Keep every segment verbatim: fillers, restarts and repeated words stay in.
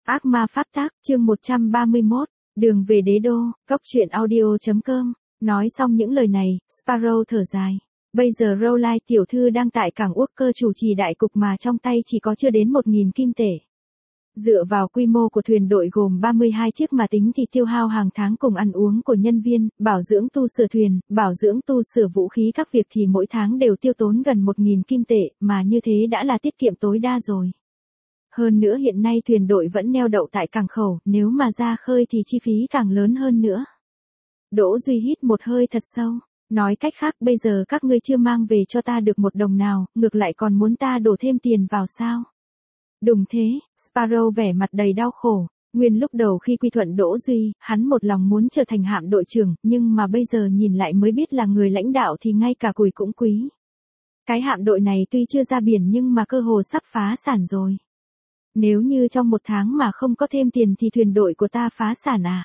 Ác ma pháp tác, chương một trăm ba mươi mốt, đường về đế đô, cốc truyện audio chấm com. Nói xong những lời này, Sparrow thở dài. Bây giờ Rowline tiểu thư đang tại cảng Walker chủ trì đại cục mà trong tay chỉ có chưa đến một nghìn kim tệ. Dựa vào quy mô của thuyền đội gồm ba mươi hai chiếc mà tính thì tiêu hao hàng tháng cùng ăn uống của nhân viên, bảo dưỡng tu sửa thuyền, bảo dưỡng tu sửa vũ khí các việc thì mỗi tháng đều tiêu tốn gần một nghìn kim tệ, mà như thế đã là tiết kiệm tối đa rồi. Hơn nữa hiện nay thuyền đội vẫn neo đậu tại cảng khẩu, nếu mà ra khơi thì chi phí càng lớn hơn nữa. Đỗ Duy hít một hơi thật sâu, nói cách khác bây giờ các ngươi chưa mang về cho ta được một đồng nào, ngược lại còn muốn ta đổ thêm tiền vào sao? Đúng thế, Sparrow vẻ mặt đầy đau khổ. Nguyên lúc đầu khi quy thuận Đỗ Duy, hắn một lòng muốn trở thành hạm đội trưởng, nhưng mà bây giờ nhìn lại mới biết là người lãnh đạo thì ngay cả củi cũng quý. Cái hạm đội này tuy chưa ra biển nhưng mà cơ hồ sắp phá sản rồi. Nếu như trong một tháng mà không có thêm tiền thì thuyền đội của ta phá sản à?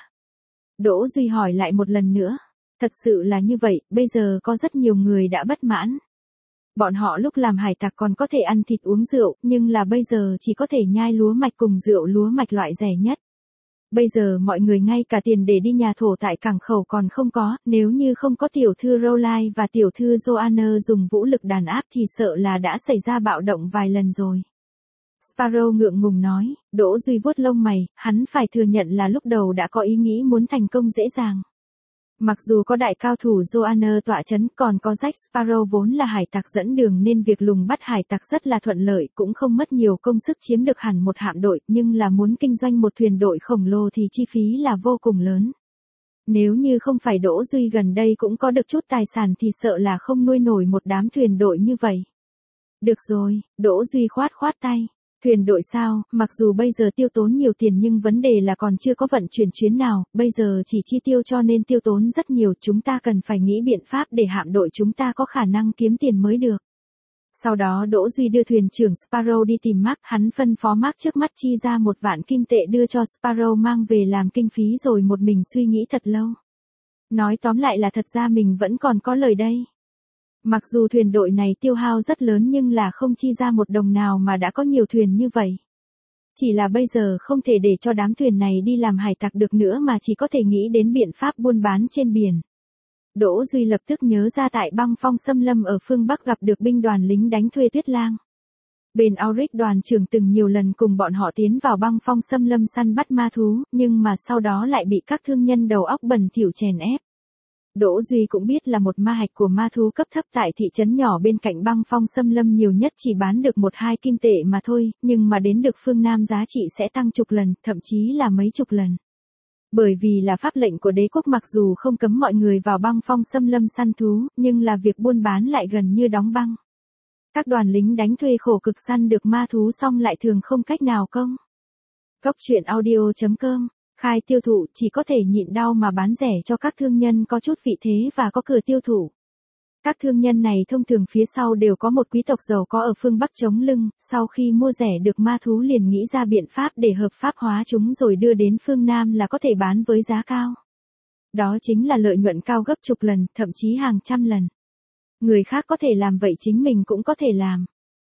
Đỗ Duy hỏi lại một lần nữa. Thật sự là như vậy, bây giờ có rất nhiều người đã bất mãn. Bọn họ lúc làm hải tặc còn có thể ăn thịt uống rượu, nhưng là bây giờ chỉ có thể nhai lúa mạch cùng rượu lúa mạch loại rẻ nhất. Bây giờ mọi người ngay cả tiền để đi nhà thổ tại cảng khẩu còn không có, nếu như không có tiểu thư Rowline và tiểu thư Joanna dùng vũ lực đàn áp thì sợ là đã xảy ra bạo động vài lần rồi. Sparrow ngượng ngùng nói. Đỗ Duy vuốt lông mày, hắn phải thừa nhận là lúc đầu đã có ý nghĩ muốn thành công dễ dàng. Mặc dù có đại cao thủ Joanna tọa chấn, còn có Jack Sparrow vốn là hải tặc dẫn đường nên việc lùng bắt hải tặc rất là thuận lợi, cũng không mất nhiều công sức chiếm được hẳn một hạm đội, nhưng là muốn kinh doanh một thuyền đội khổng lồ thì chi phí là vô cùng lớn. Nếu như không phải Đỗ Duy gần đây cũng có được chút tài sản thì sợ là không nuôi nổi một đám thuyền đội như vậy. Được rồi, Đỗ Duy khoát khoát tay. Thuyền đội sao, mặc dù bây giờ tiêu tốn nhiều tiền nhưng vấn đề là còn chưa có vận chuyển chuyến nào, bây giờ chỉ chi tiêu cho nên tiêu tốn rất nhiều, chúng ta cần phải nghĩ biện pháp để hạm đội chúng ta có khả năng kiếm tiền mới được. Sau đó Đỗ Duy đưa thuyền trưởng Sparrow đi tìm Mark, hắn phân phó Mark trước mắt chi ra một vạn kim tệ đưa cho Sparrow mang về làm kinh phí rồi một mình suy nghĩ thật lâu. Nói tóm lại là thật ra mình vẫn còn có lời đây. Mặc dù thuyền đội này tiêu hao rất lớn nhưng là không chi ra một đồng nào mà đã có nhiều thuyền như vậy. Chỉ là bây giờ không thể để cho đám thuyền này đi làm hải tặc được nữa mà chỉ có thể nghĩ đến biện pháp buôn bán trên biển. Đỗ Duy lập tức nhớ ra tại băng phong xâm lâm ở phương Bắc gặp được binh đoàn lính đánh thuê Tuyết Lang. Bên Auric đoàn trưởng từng nhiều lần cùng bọn họ tiến vào băng phong xâm lâm săn bắt ma thú, nhưng mà sau đó lại bị các thương nhân đầu óc bẩn thỉu chèn ép. Đỗ Duy cũng biết là một ma hạch của ma thú cấp thấp tại thị trấn nhỏ bên cạnh băng phong xâm lâm nhiều nhất chỉ bán được một hai kim tệ mà thôi, nhưng mà đến được phương Nam giá trị sẽ tăng chục lần, thậm chí là mấy chục lần. Bởi vì là pháp lệnh của đế quốc mặc dù không cấm mọi người vào băng phong xâm lâm săn thú, nhưng là việc buôn bán lại gần như đóng băng. Các đoàn lính đánh thuê khổ cực săn được ma thú xong lại thường không cách nào công. Cốc truyện audio chấm com. Khai tiêu thụ chỉ có thể nhịn đau mà bán rẻ cho các thương nhân có chút vị thế và có cửa tiêu thụ. Các thương nhân này thông thường phía sau đều có một quý tộc giàu có ở phương Bắc chống lưng, sau khi mua rẻ được ma thú liền nghĩ ra biện pháp để hợp pháp hóa chúng rồi đưa đến phương Nam là có thể bán với giá cao. Đó chính là lợi nhuận cao gấp chục lần, thậm chí hàng trăm lần. Người khác có thể làm vậy chính mình cũng có thể làm.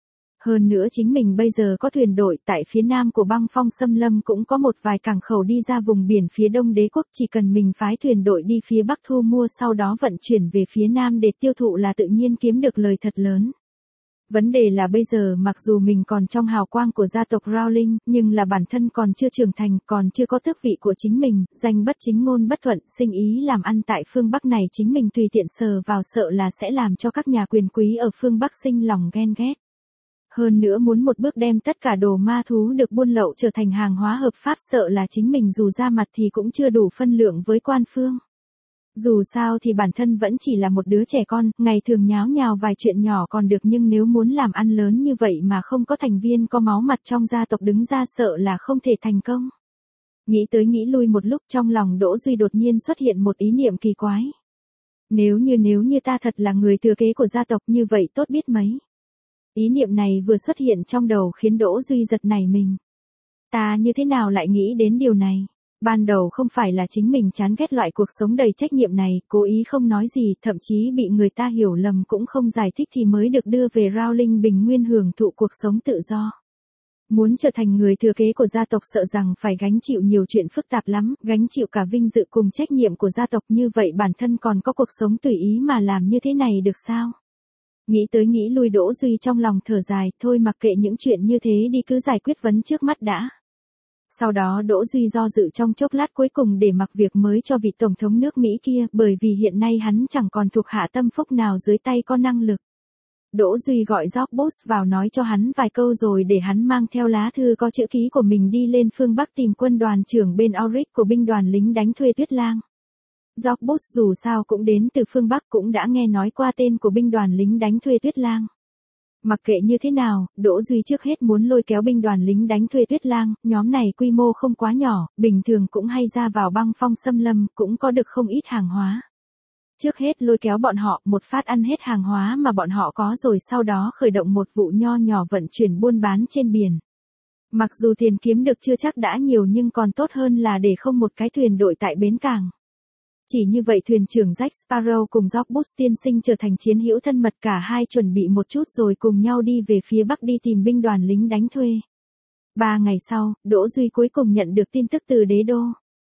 Hơn nữa chính mình bây giờ có thuyền đội tại phía nam của băng phong xâm lâm cũng có một vài cảng khẩu đi ra vùng biển phía đông đế quốc, chỉ cần mình phái thuyền đội đi phía bắc thu mua sau đó vận chuyển về phía nam để tiêu thụ là tự nhiên kiếm được lời thật lớn. Vấn đề là bây giờ mặc dù mình còn trong hào quang của gia tộc Rowling, nhưng là bản thân còn chưa trưởng thành, còn chưa có tước vị của chính mình, danh bất chính ngôn bất thuận, sinh ý làm ăn tại phương Bắc này chính mình tùy tiện sờ vào sợ là sẽ làm cho các nhà quyền quý ở phương Bắc sinh lòng ghen ghét. Hơn nữa muốn một bước đem tất cả đồ ma thú được buôn lậu trở thành hàng hóa hợp pháp sợ là chính mình dù ra mặt thì cũng chưa đủ phân lượng với quan phương. Dù sao thì bản thân vẫn chỉ là một đứa trẻ con, ngày thường nháo nhào vài chuyện nhỏ còn được nhưng nếu muốn làm ăn lớn như vậy mà không có thành viên có máu mặt trong gia tộc đứng ra sợ là không thể thành công. Nghĩ tới nghĩ lui một lúc trong lòng Đỗ Duy đột nhiên xuất hiện một ý niệm kỳ quái. Nếu như nếu như ta thật là người thừa kế của gia tộc như vậy tốt biết mấy. Ý niệm này vừa xuất hiện trong đầu khiến Đỗ Duy giật nảy mình. Ta như thế nào lại nghĩ đến điều này? Ban đầu không phải là chính mình chán ghét loại cuộc sống đầy trách nhiệm này, cố ý không nói gì, thậm chí bị người ta hiểu lầm cũng không giải thích thì mới được đưa về Rowling bình nguyên hưởng thụ cuộc sống tự do. Muốn trở thành người thừa kế của gia tộc sợ rằng phải gánh chịu nhiều chuyện phức tạp lắm, gánh chịu cả vinh dự cùng trách nhiệm của gia tộc, như vậy bản thân còn có cuộc sống tùy ý mà làm như thế này được sao? Nghĩ tới nghĩ lui Đỗ Duy trong lòng thở dài, thôi mặc kệ những chuyện như thế đi, cứ giải quyết vấn trước mắt đã. Sau đó Đỗ Duy do dự trong chốc lát cuối cùng để mặc việc mới cho vị tổng thống nước Mỹ kia, bởi vì hiện nay hắn chẳng còn thuộc hạ tâm phúc nào dưới tay có năng lực. Đỗ Duy gọi George Bush vào nói cho hắn vài câu rồi để hắn mang theo lá thư có chữ ký của mình đi lên phương Bắc tìm quân đoàn trưởng bên Auric của binh đoàn lính đánh thuê Tuyết Lang. George Bush dù sao cũng đến từ phương Bắc, cũng đã nghe nói qua tên của binh đoàn lính đánh thuê Tuyết Lang. Mặc kệ như thế nào, Đỗ Duy trước hết muốn lôi kéo binh đoàn lính đánh thuê Tuyết Lang, nhóm này quy mô không quá nhỏ, bình thường cũng hay ra vào băng phong xâm lâm, cũng có được không ít hàng hóa. Trước hết lôi kéo bọn họ, một phát ăn hết hàng hóa mà bọn họ có rồi sau đó khởi động một vụ nho nhỏ vận chuyển buôn bán trên biển. Mặc dù tiền kiếm được chưa chắc đã nhiều nhưng còn tốt hơn là để không một cái thuyền đội tại bến cảng. Chỉ như vậy thuyền trưởng Jack Sparrow cùng George Bush tiên sinh trở thành chiến hữu thân mật, cả hai chuẩn bị một chút rồi cùng nhau đi về phía Bắc đi tìm binh đoàn lính đánh thuê. Ba ngày sau, Đỗ Duy cuối cùng nhận được tin tức từ đế đô.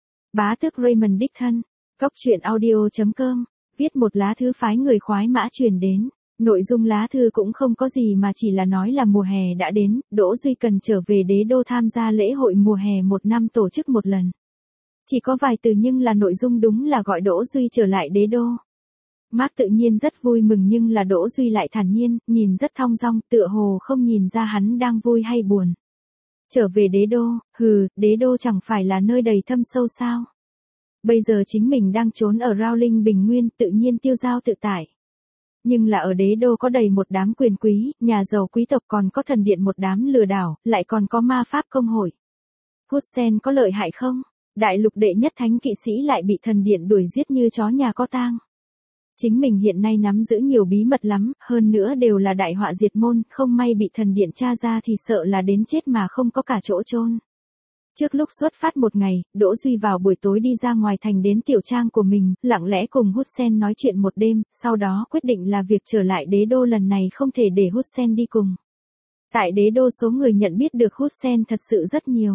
Bá tước Raymond đích thân, cốc truyện audio chấm com, viết một lá thư phái người khoái mã truyền đến. Nội dung lá thư cũng không có gì mà chỉ là nói là mùa hè đã đến, Đỗ Duy cần trở về đế đô tham gia lễ hội mùa hè một năm tổ chức một lần. Chỉ có vài từ nhưng là nội dung đúng là gọi Đỗ Duy trở lại đế đô. Mark tự nhiên rất vui mừng nhưng là Đỗ Duy lại thản nhiên, nhìn rất thong dong, tựa hồ không nhìn ra hắn đang vui hay buồn. Trở về đế đô, hừ, đế đô chẳng phải là nơi đầy thâm sâu sao? Bây giờ chính mình đang trốn ở Rowling Bình Nguyên, tự nhiên tiêu dao tự tại. Nhưng là ở đế đô có đầy một đám quyền quý, nhà giàu quý tộc, còn có thần điện một đám lừa đảo, lại còn có ma pháp công hội. Hussein có lợi hại không? Đại lục đệ nhất thánh kỵ sĩ lại bị thần điện đuổi giết như chó nhà có tang. Chính mình hiện nay nắm giữ nhiều bí mật lắm, hơn nữa đều là đại họa diệt môn, không may bị thần điện tra ra thì sợ là đến chết mà không có cả chỗ chôn. Trước lúc xuất phát một ngày, Đỗ Duy vào buổi tối đi ra ngoài thành đến tiểu trang của mình, lặng lẽ cùng Hussein nói chuyện một đêm, sau đó quyết định là việc trở lại đế đô lần này không thể để Hussein đi cùng. Tại đế đô số người nhận biết được Hussein thật sự rất nhiều.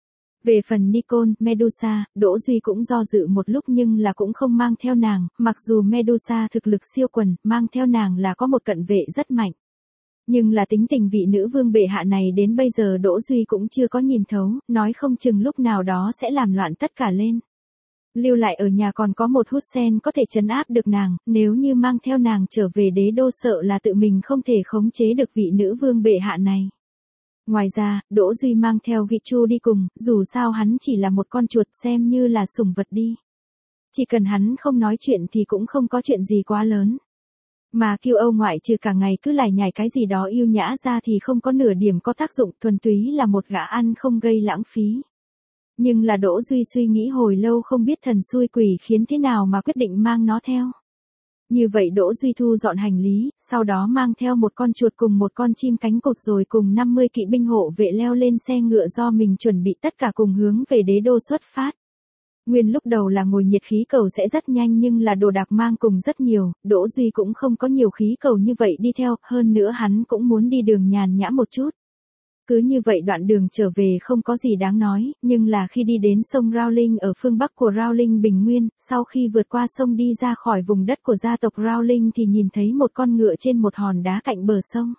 Về phần Nicole, Medusa, Đỗ Duy cũng do dự một lúc nhưng là cũng không mang theo nàng, mặc dù Medusa thực lực siêu quần, mang theo nàng là có một cận vệ rất mạnh. Nhưng là tính tình vị nữ vương bệ hạ này đến bây giờ Đỗ Duy cũng chưa có nhìn thấu, nói không chừng lúc nào đó sẽ làm loạn tất cả lên. Lưu lại ở nhà còn có một Hussein có thể trấn áp được nàng, nếu như mang theo nàng trở về đế đô sợ là tự mình không thể khống chế được vị nữ vương bệ hạ này. Ngoài ra, Đỗ Duy mang theo Gichu đi cùng, dù sao hắn chỉ là một con chuột, xem như là sủng vật đi. Chỉ cần hắn không nói chuyện thì cũng không có chuyện gì quá lớn. Mà kiêu Âu ngoại trừ cả ngày cứ lải nhải cái gì đó yêu nhã ra thì không có nửa điểm có tác dụng, thuần túy là một gã ăn không gây lãng phí. Nhưng là Đỗ Duy suy nghĩ hồi lâu không biết thần xui quỷ khiến thế nào mà quyết định mang nó theo. Như vậy Đỗ Duy thu dọn hành lý, sau đó mang theo một con chuột cùng một con chim cánh cụt rồi cùng năm mươi kỵ binh hộ vệ leo lên xe ngựa do mình chuẩn bị, tất cả cùng hướng về đế đô xuất phát. Nguyên lúc đầu là ngồi nhiệt khí cầu sẽ rất nhanh nhưng là đồ đạc mang cùng rất nhiều, Đỗ Duy cũng không có nhiều khí cầu như vậy đi theo, hơn nữa hắn cũng muốn đi đường nhàn nhã một chút. Cứ như vậy đoạn đường trở về không có gì đáng nói, nhưng là khi đi đến sông Rowling ở phương Bắc của Rowling Bình Nguyên, sau khi vượt qua sông đi ra khỏi vùng đất của gia tộc Rowling thì nhìn thấy một con ngựa trên một hòn đá cạnh bờ sông.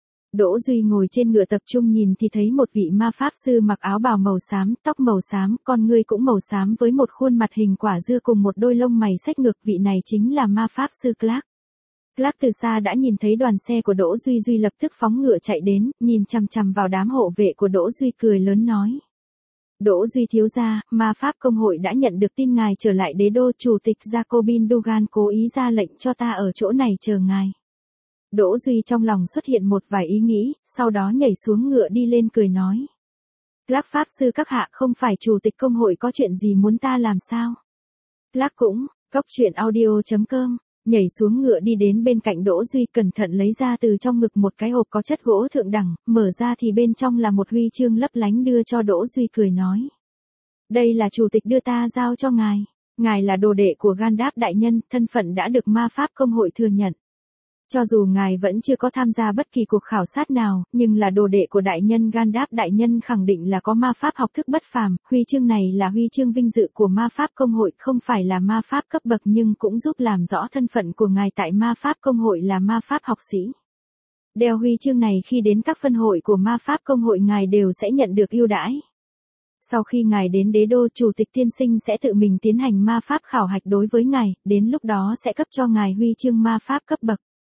Đỗ Duy ngồi trên ngựa tập trung nhìn thì thấy một vị ma pháp sư mặc áo bào màu xám, tóc màu xám, con ngươi cũng màu xám với một khuôn mặt hình quả dưa cùng một đôi lông mày xếch ngược, vị này chính là ma pháp sư Clark. Clark từ xa đã nhìn thấy đoàn xe của Đỗ Duy, Duy lập tức phóng ngựa chạy đến, nhìn chằm chằm vào đám hộ vệ của Đỗ Duy cười lớn nói. Đỗ Duy thiếu gia, ma pháp công hội đã nhận được tin ngài trở lại đế đô, chủ tịch Jacobin Dugan cố ý ra lệnh cho ta ở chỗ này chờ ngài. Đỗ Duy trong lòng xuất hiện một vài ý nghĩ, sau đó nhảy xuống ngựa đi lên cười nói. Clark pháp sư các hạ, không phải chủ tịch công hội có chuyện gì muốn ta làm sao? Clark cũng, cốc truyện audio chấm com, nhảy xuống ngựa đi đến bên cạnh Đỗ Duy, cẩn thận lấy ra từ trong ngực một cái hộp có chất gỗ thượng đẳng, mở ra thì bên trong là một huy chương lấp lánh đưa cho Đỗ Duy cười nói. Đây là chủ tịch đưa ta giao cho ngài, ngài là đồ đệ của Gandalf đại nhân, thân phận đã được ma pháp công hội thừa nhận. Cho dù ngài vẫn chưa có tham gia bất kỳ cuộc khảo sát nào, nhưng là đồ đệ của đại nhân Gandalf đại nhân khẳng định là có ma pháp học thức bất phàm, huy chương này là huy chương vinh dự của ma pháp công hội, không phải là ma pháp cấp bậc nhưng cũng giúp làm rõ thân phận của ngài tại ma pháp công hội là ma pháp học sĩ. Đeo huy chương này khi đến các phân hội của ma pháp công hội ngài đều sẽ nhận được ưu đãi. Sau khi ngài đến đế đô, chủ tịch tiên sinh sẽ tự mình tiến hành ma pháp khảo hạch đối với ngài, đến lúc đó sẽ cấp cho ngài huy chương ma pháp cấp bậc.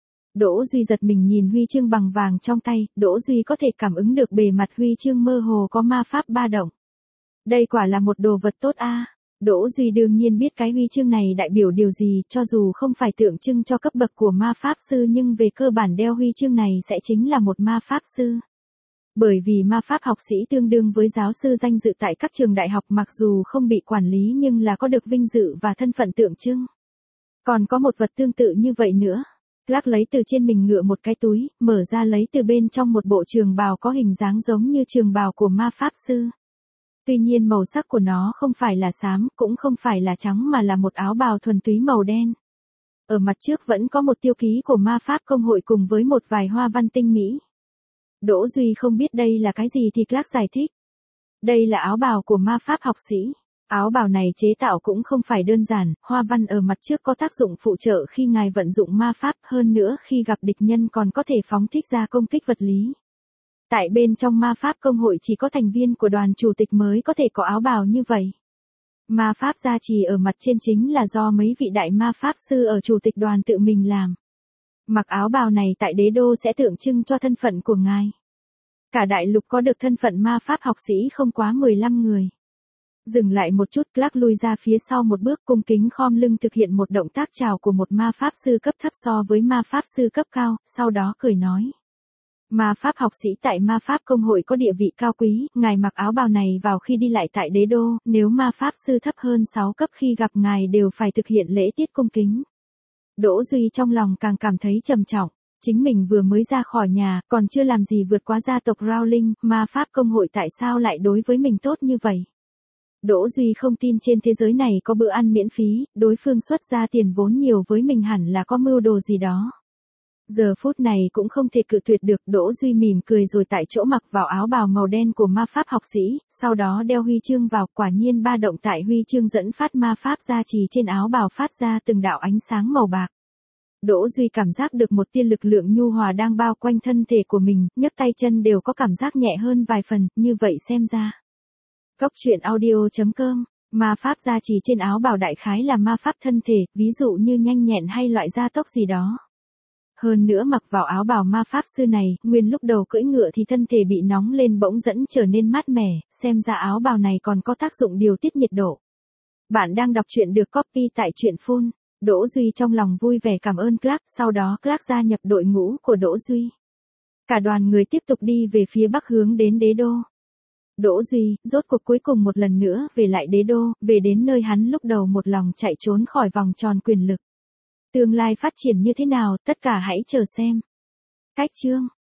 Đỗ Duy giật mình nhìn huy chương bằng vàng trong tay, Đỗ Duy có thể cảm ứng được bề mặt huy chương mơ hồ có ma pháp ba động. Đây quả là một đồ vật tốt a. À. Đỗ Duy đương nhiên biết cái huy chương này đại biểu điều gì, cho dù không phải tượng trưng cho cấp bậc của ma pháp sư nhưng về cơ bản đeo huy chương này sẽ chính là một ma pháp sư. Bởi vì ma pháp học sĩ tương đương với giáo sư danh dự tại các trường đại học, mặc dù không bị quản lý nhưng là có được vinh dự và thân phận tượng trưng. Còn có một vật tương tự như vậy nữa. Clark lấy từ trên mình ngựa một cái túi, mở ra lấy từ bên trong một bộ trường bào có hình dáng giống như trường bào của ma pháp sư. Tuy nhiên màu sắc của nó không phải là xám, cũng không phải là trắng mà là một áo bào thuần túy màu đen. Ở mặt trước vẫn có một tiêu ký của ma pháp công hội cùng với một vài hoa văn tinh mỹ. Đỗ Duy không biết đây là cái gì thì Clark giải thích. Đây là áo bào của ma pháp học sĩ. Áo bào này chế tạo cũng không phải đơn giản, hoa văn ở mặt trước có tác dụng phụ trợ khi ngài vận dụng ma pháp, hơn nữa khi gặp địch nhân còn có thể phóng thích ra công kích vật lý. Tại bên trong ma pháp công hội chỉ có thành viên của đoàn chủ tịch mới có thể có áo bào như vậy. Ma pháp gia trì ở mặt trên chính là do mấy vị đại ma pháp sư ở chủ tịch đoàn tự mình làm. Mặc áo bào này tại đế đô sẽ tượng trưng cho thân phận của ngài. Cả đại lục có được thân phận ma pháp học sĩ không quá mười lăm người. Dừng lại một chút, Clark lui ra phía sau một bước, cung kính khom lưng thực hiện một động tác chào của một ma pháp sư cấp thấp so với ma pháp sư cấp cao, sau đó cười nói. Ma pháp học sĩ tại ma pháp công hội có địa vị cao quý, ngài mặc áo bào này vào khi đi lại tại đế đô, nếu ma pháp sư thấp hơn sáu cấp khi gặp ngài đều phải thực hiện lễ tiết cung kính. Đỗ Duy trong lòng càng cảm thấy trầm trọng, chính mình vừa mới ra khỏi nhà, còn chưa làm gì vượt qua gia tộc Rowling, ma pháp công hội tại sao lại đối với mình tốt như vậy? Đỗ Duy không tin trên thế giới này có bữa ăn miễn phí, đối phương xuất ra tiền vốn nhiều với mình hẳn là có mưu đồ gì đó. Giờ phút này cũng không thể cự tuyệt được, Đỗ Duy mỉm cười rồi tại chỗ mặc vào áo bào màu đen của ma pháp học sĩ, sau đó đeo huy chương vào, quả nhiên ba động tại huy chương dẫn phát ma pháp gia trì trên áo bào phát ra từng đạo ánh sáng màu bạc. Đỗ Duy cảm giác được một tia lực lượng nhu hòa đang bao quanh thân thể của mình, nhấc tay chân đều có cảm giác nhẹ hơn vài phần, như vậy xem ra. Góc truyện audio chấm com, ma pháp gia trì trên áo bào đại khái là ma pháp thân thể, ví dụ như nhanh nhẹn hay loại gia tốc gì đó. Hơn nữa mặc vào áo bào ma pháp sư này, nguyên lúc đầu cưỡi ngựa thì thân thể bị nóng lên bỗng dẫn trở nên mát mẻ, xem ra áo bào này còn có tác dụng điều tiết nhiệt độ. Bạn đang đọc truyện được copy tại truyện phun. Đỗ Duy trong lòng vui vẻ cảm ơn Clark, sau đó Clark gia nhập đội ngũ của Đỗ Duy. Cả đoàn người tiếp tục đi về phía bắc hướng đến đế đô. Đỗ Duy, rốt cuộc cuối cùng một lần nữa về lại đế đô, về đến nơi hắn lúc đầu một lòng chạy trốn khỏi vòng tròn quyền lực. Tương lai phát triển như thế nào, tất cả hãy chờ xem. Cách chương